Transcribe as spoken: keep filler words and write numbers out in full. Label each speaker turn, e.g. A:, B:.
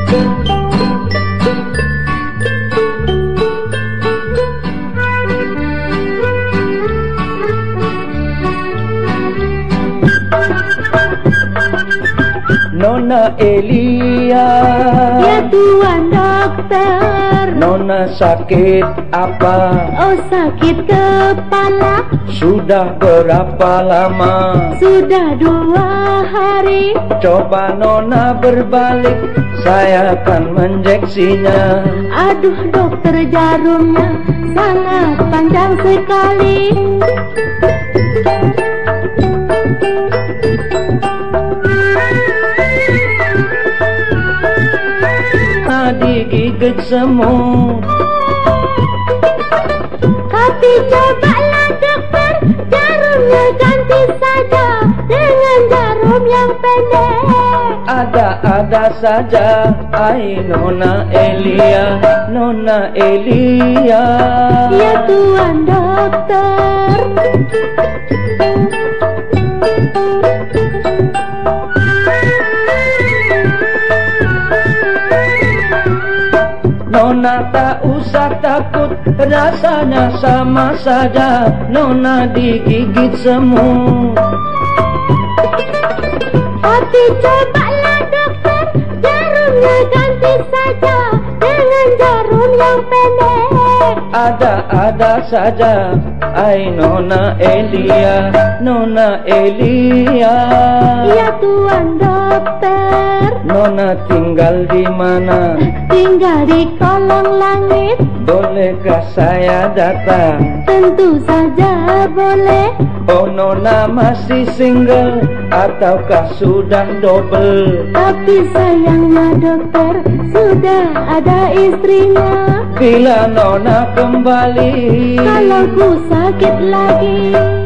A: Nona Elia,
B: ya tuan dokter.
A: Nona sakit apa?
B: Oh, sakit kepala.
A: Sudah berapa lama?
B: Sudah dua hari.
A: Coba Nona berbalik, saya akan menjeksinya.
B: Aduh dokter, jarumnya sangat panjang sekali.
A: Digigit semut.
B: Tapi cobalah dokter, jarumnya ganti saja dengan jarum yang pendek.
A: Ada-ada saja, ai Nona Elia, Nona Elia.
B: Ya tuan dokter.
A: Nona tak usah takut, rasanya sama saja. Nona digigit semut.
B: Tapi cobalah dokter, jarumnya ganti saja dengan jarum yang pendek.
A: Ada-ada saja, ai Nona Elia, Nona Elia.
B: Ya tuan dokter.
A: Nona tinggal di mana?
B: Tinggal di kolong langit.
A: Bolehkah saya datang?
B: Tentu saja boleh.
A: Oh, Nona masih single ataukah sudah double?
B: Tapi sayangnya dokter, sudah ada istrinya.
A: Bila Nona kembali,
B: kalau ku sakit lagi,